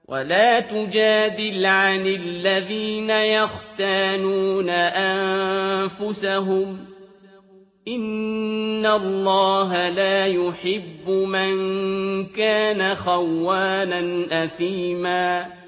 ولا تجادل عن الذين يختانون أنفسهم إن الله لا يحب من كان خوانا أثيما